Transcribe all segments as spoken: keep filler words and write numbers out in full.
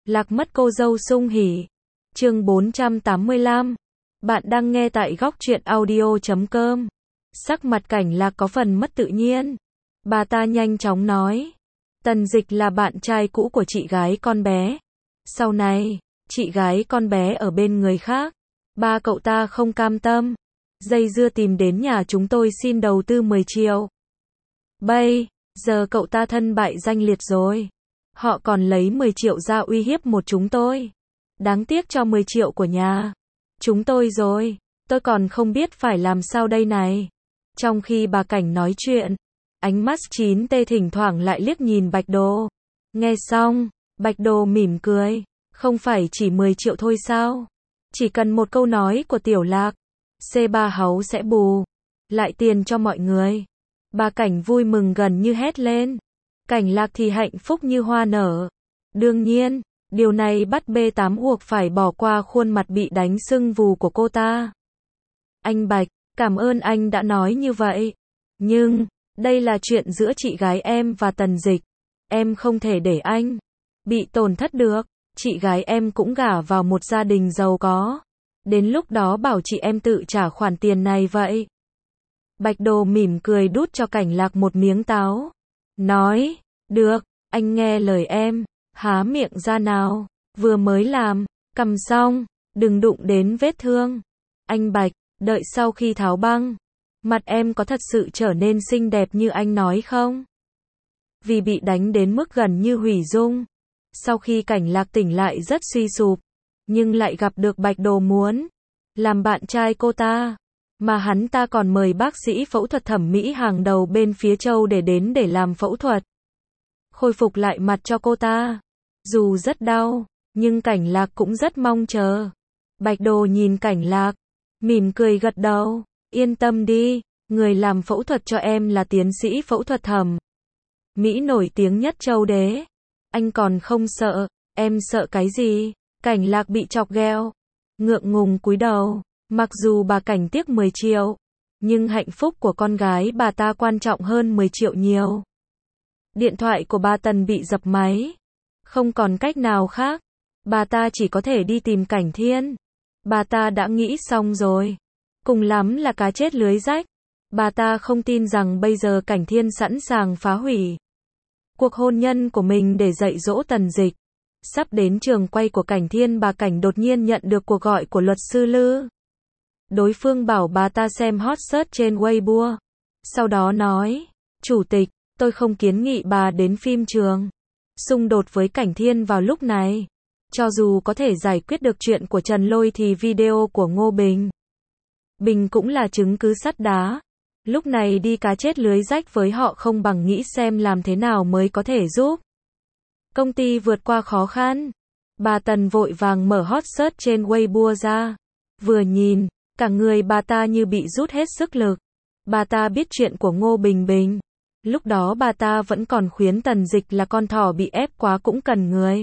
Lạc mất cô dâu sung hỉ. Chương bốn trăm tám mươi lăm. Bạn đang nghe tại góc truyện audio chấm com. Sắc mặt Cảnh Lạc có phần mất tự nhiên. Bà ta nhanh chóng nói. Tần Dịch là bạn trai cũ của chị gái con bé. Sau này, chị gái con bé ở bên người khác. Ba cậu ta không cam tâm. Dây dưa tìm đến nhà chúng tôi xin đầu tư mười triệu. Bây giờ cậu ta thân bại danh liệt rồi. Họ còn lấy mười triệu ra uy hiếp một chúng tôi. Đáng tiếc cho mười triệu của nhà chúng tôi rồi. Tôi còn không biết phải làm sao đây này. Trong khi bà Cảnh nói chuyện, ánh mắt chín tê thỉnh thoảng lại liếc nhìn Bạch Đồ. Nghe xong, Bạch Đồ mỉm cười. Không phải chỉ mười triệu thôi sao? Chỉ cần một câu nói của Tiểu Lạc, xê ba háu sẽ bù lại tiền cho mọi người. Bà Cảnh vui mừng gần như hét lên. Cảnh Lạc thì hạnh phúc như hoa nở. Đương nhiên, điều này bắt B tám buộc phải bỏ qua khuôn mặt bị đánh sưng vù của cô ta. Anh Bạch, cảm ơn anh đã nói như vậy. Nhưng, đây là chuyện giữa chị gái em và Tần Dịch. Em không thể để anh bị tổn thất được. Chị gái em cũng gả vào một gia đình giàu có. Đến lúc đó bảo chị em tự trả khoản tiền này vậy. Bạch Đồ mỉm cười đút cho Cảnh Lạc một miếng táo. Nói, được, anh nghe lời em, há miệng ra nào, vừa mới làm, cầm xong, đừng đụng đến vết thương. Anh Bạch, đợi sau khi tháo băng, mặt em có thật sự trở nên xinh đẹp như anh nói không? Vì bị đánh đến mức gần như hủy dung. Sau khi Cảnh Lạc tỉnh lại rất suy sụp, nhưng lại gặp được Bạch Đồ muốn làm bạn trai cô ta. Mà hắn ta còn mời bác sĩ phẫu thuật thẩm mỹ hàng đầu bên phía Châu để đến để làm phẫu thuật. Khôi phục lại mặt cho cô ta. Dù rất đau, nhưng Cảnh Lạc cũng rất mong chờ. Bạch Đồ nhìn Cảnh Lạc, mỉm cười gật đầu. Yên tâm đi, người làm phẫu thuật cho em là tiến sĩ phẫu thuật thẩm mỹ nổi tiếng nhất Châu Đế. Anh còn không sợ, em sợ cái gì? Cảnh Lạc bị chọc ghẹo, ngượng ngùng cúi đầu. Mặc dù bà Cảnh tiếc mười triệu, nhưng hạnh phúc của con gái bà ta quan trọng hơn mười triệu nhiều. Điện thoại của bà Tần bị dập máy. Không còn cách nào khác. Bà ta chỉ có thể đi tìm Cảnh Thiên. Bà ta đã nghĩ xong rồi. Cùng lắm là cá chết lưới rách. Bà ta không tin rằng bây giờ Cảnh Thiên sẵn sàng phá hủy cuộc hôn nhân của mình để dạy dỗ Tần Dịch. Sắp đến trường quay của Cảnh Thiên, bà Cảnh đột nhiên nhận được cuộc gọi của luật sư Lư. Đối phương bảo bà ta xem hot search trên Weibo. Sau đó nói, Chủ tịch, tôi không kiến nghị bà đến phim trường xung đột với Cảnh Thiên vào lúc này. Cho dù có thể giải quyết được chuyện của Trần Lôi thì video của Ngô Bình Bình cũng là chứng cứ sắt đá. Lúc này đi cá chết lưới rách với họ không bằng nghĩ xem làm thế nào mới có thể giúp công ty vượt qua khó khăn. Bà Tần vội vàng mở hot search trên Weibo ra. Vừa nhìn, cả người bà ta như bị rút hết sức lực. Bà ta biết chuyện của Ngô Bình Bình. Lúc đó bà ta vẫn còn khuyến Tần Dịch là con thỏ bị ép quá cũng cần người.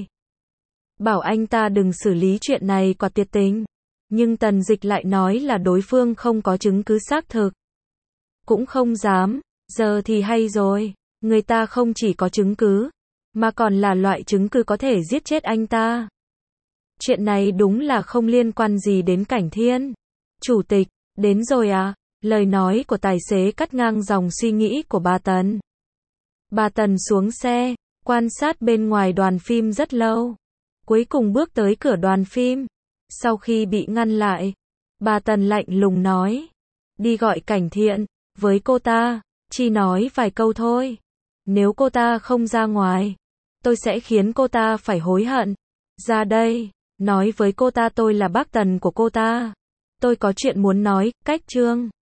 Bảo anh ta đừng xử lý chuyện này quả tuyệt tình. Nhưng Tần Dịch lại nói là đối phương không có chứng cứ xác thực. Cũng không dám. Giờ thì hay rồi. Người ta không chỉ có chứng cứ, mà còn là loại chứng cứ có thể giết chết anh ta. Chuyện này đúng là không liên quan gì đến Cảnh Thiên. Chủ tịch, đến rồi à? Lời nói của tài xế cắt ngang dòng suy nghĩ của bà Tần. Bà Tần xuống xe, quan sát bên ngoài đoàn phim rất lâu. Cuối cùng bước tới cửa đoàn phim. Sau khi bị ngăn lại, bà Tần lạnh lùng nói. Đi gọi Cảnh Thiện, với cô ta, chỉ nói vài câu thôi. Nếu cô ta không ra ngoài, tôi sẽ khiến cô ta phải hối hận. Ra đây, nói với cô ta tôi là bác Tần của cô ta. Tôi có chuyện muốn nói, cách trương.